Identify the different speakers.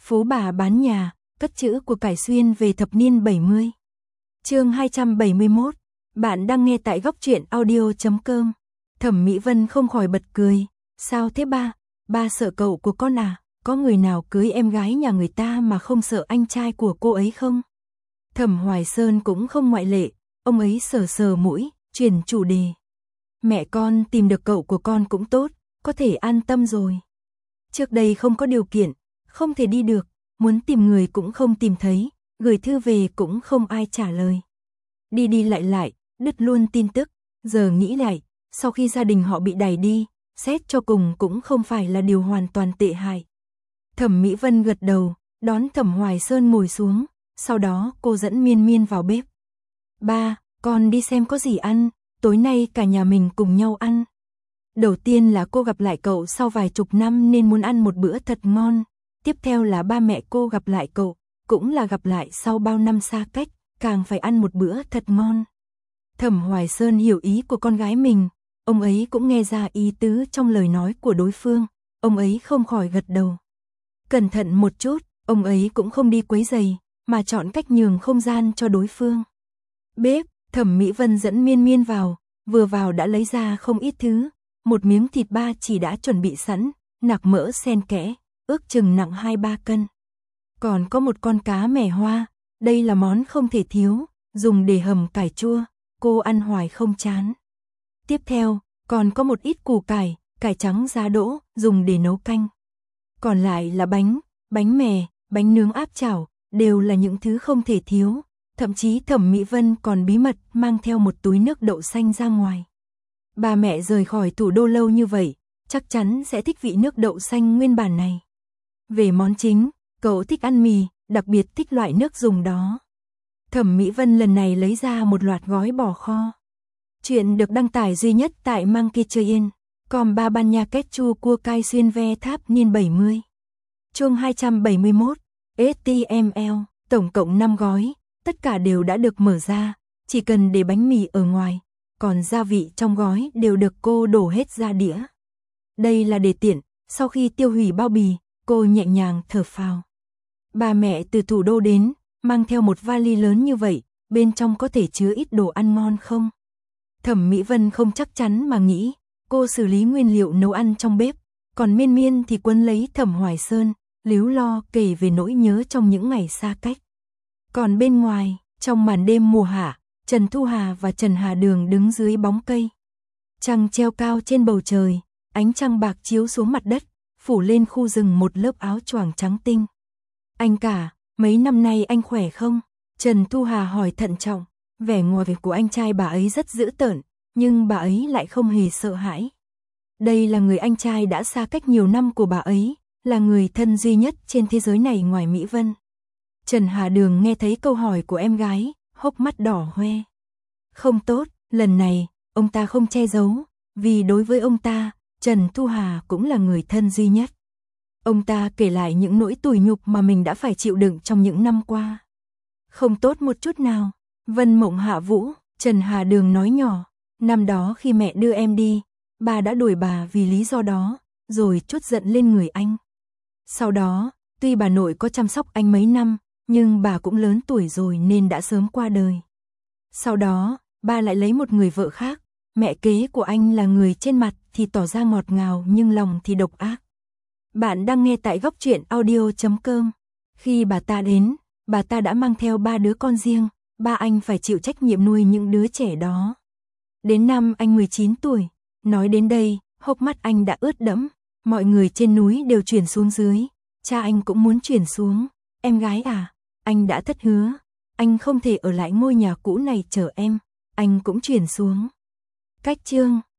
Speaker 1: Phú bà bán nhà, cất trữ của cải xuyên về thập niên 70. Chương 271. Bạn đang nghe tại góc truyện audio.com. Thẩm Mỹ Vân không khỏi bật cười. Sao thế ba? Ba sợ cậu của con à? Có người nào cưới em gái nhà người ta mà không sợ anh trai của cô ấy không? Thẩm Hoài Sơn cũng không ngoại lệ. Ông ấy sờ sờ mũi, chuyển chủ đề. Mẹ con tìm được cậu của con cũng tốt, có thể an tâm rồi. Trước đây không có điều kiện, không thể đi được, muốn tìm người cũng không tìm thấy, gửi thư về cũng không ai trả lời. Đi đi lại, đứt luôn tin tức, giờ nghĩ lại, sau khi gia đình họ bị đày đi, xét cho cùng cũng không phải là điều hoàn toàn tệ hại. Thẩm Mỹ Vân gật đầu, đón Thẩm Hoài Sơn ngồi xuống, sau đó cô dẫn Miên Miên vào bếp. Ba, con đi xem có gì ăn, tối nay cả nhà mình cùng nhau ăn. Đầu tiên là cô gặp lại cậu sau vài chục năm nên muốn ăn một bữa thật ngon. Tiếp theo là ba mẹ cô gặp lại cậu, cũng là gặp lại sau bao năm xa cách, càng phải ăn một bữa thật ngon. Thẩm Hoài Sơn hiểu ý của con gái mình, ông ấy cũng nghe ra ý tứ trong lời nói của đối phương, ông ấy không khỏi gật đầu. Cẩn thận một chút, ông ấy cũng không đi quấy rầy, mà chọn cách nhường không gian cho đối phương. Bếp, Thẩm Mỹ Vân dẫn Miên Miên vào, vừa vào đã lấy ra không ít thứ, một miếng thịt ba chỉ đã chuẩn bị sẵn, nạc mỡ xen kẽ, ước chừng nặng 2-3 cân. Còn có một con cá mè hoa, đây là món không thể thiếu, dùng để hầm cải chua, cô ăn hoài không chán. Tiếp theo, còn có một ít củ cải, cải trắng giá đỗ, dùng để nấu canh. Còn lại là bánh mè, bánh nướng áp chảo, đều là những thứ không thể thiếu. Thậm chí Thẩm Mỹ Vân còn bí mật mang theo một túi nước đậu xanh ra ngoài. Ba mẹ rời khỏi thủ đô lâu như vậy, chắc chắn sẽ thích vị nước đậu xanh nguyên bản này. Về món chính, cậu thích ăn mì, đặc biệt thích loại nước dùng đó. Thẩm Mỹ Vân lần này lấy ra một loạt gói bò kho. Chuyện được đăng tải duy nhất tại Monkey Train, còn ba ban nha kết chua cua cay xuyên ve tháp niên 70. Chương 271, HTML, tổng cộng 5 gói, tất cả đều đã được mở ra, chỉ cần để bánh mì ở ngoài, còn gia vị trong gói đều được cô đổ hết ra đĩa. Đây là để tiện, sau khi tiêu hủy bao bì, cô nhẹ nhàng thở phào. Ba mẹ từ thủ đô đến, mang theo một vali lớn như vậy, bên trong có thể chứa ít đồ ăn ngon không? Thẩm Mỹ Vân không chắc chắn mà nghĩ, cô xử lý nguyên liệu nấu ăn trong bếp, còn Miên Miên thì quấn lấy Thẩm Hoài Sơn, líu lo kể về nỗi nhớ trong những ngày xa cách. Còn bên ngoài, trong màn đêm mùa hạ, Trần Thu Hà và Trần Hà Đường đứng dưới bóng cây. Trăng treo cao trên bầu trời, ánh trăng bạc chiếu xuống mặt đất, phủ lên khu rừng một lớp áo choàng trắng tinh. Anh cả, mấy năm nay anh khỏe không? Trần Thu Hà hỏi thận trọng, vẻ ngoài của anh trai bà ấy rất dữ tợn, nhưng bà ấy lại không hề sợ hãi. Đây là người anh trai đã xa cách nhiều năm của bà ấy, là người thân duy nhất trên thế giới này ngoài Mỹ Vân. Trần Hà Đường nghe thấy câu hỏi của em gái, hốc mắt đỏ hoe. Không tốt, lần này, ông ta không che giấu, vì đối với ông ta, Trần Thu Hà cũng là người thân duy nhất. Ông ta kể lại những nỗi tủi nhục mà mình đã phải chịu đựng trong những năm qua. Không tốt một chút nào. Vân Mộng Hạ Vũ, Trần Hà Đường nói nhỏ, năm đó khi mẹ đưa em đi, bà đã đuổi bà vì lý do đó, rồi trút giận lên người anh. Sau đó, tuy bà nội có chăm sóc anh mấy năm, nhưng bà cũng lớn tuổi rồi nên đã sớm qua đời. Sau đó, bà lại lấy một người vợ khác, mẹ kế của anh là người trên mặt thì tỏ ra ngọt ngào nhưng lòng thì độc ác. Bạn đang nghe tại góc truyện audio.com. Khi bà ta đến, bà ta đã mang theo 3 đứa con riêng, ba anh phải chịu trách nhiệm nuôi những đứa trẻ đó. Đến năm anh 19 tuổi, nói đến đây, hốc mắt anh đã ướt đẫm, mọi người trên núi đều chuyển xuống dưới, cha anh cũng muốn chuyển xuống, em gái à, anh đã thất hứa, anh không thể ở lại ngôi nhà cũ này chờ em, anh cũng chuyển xuống. Cách chương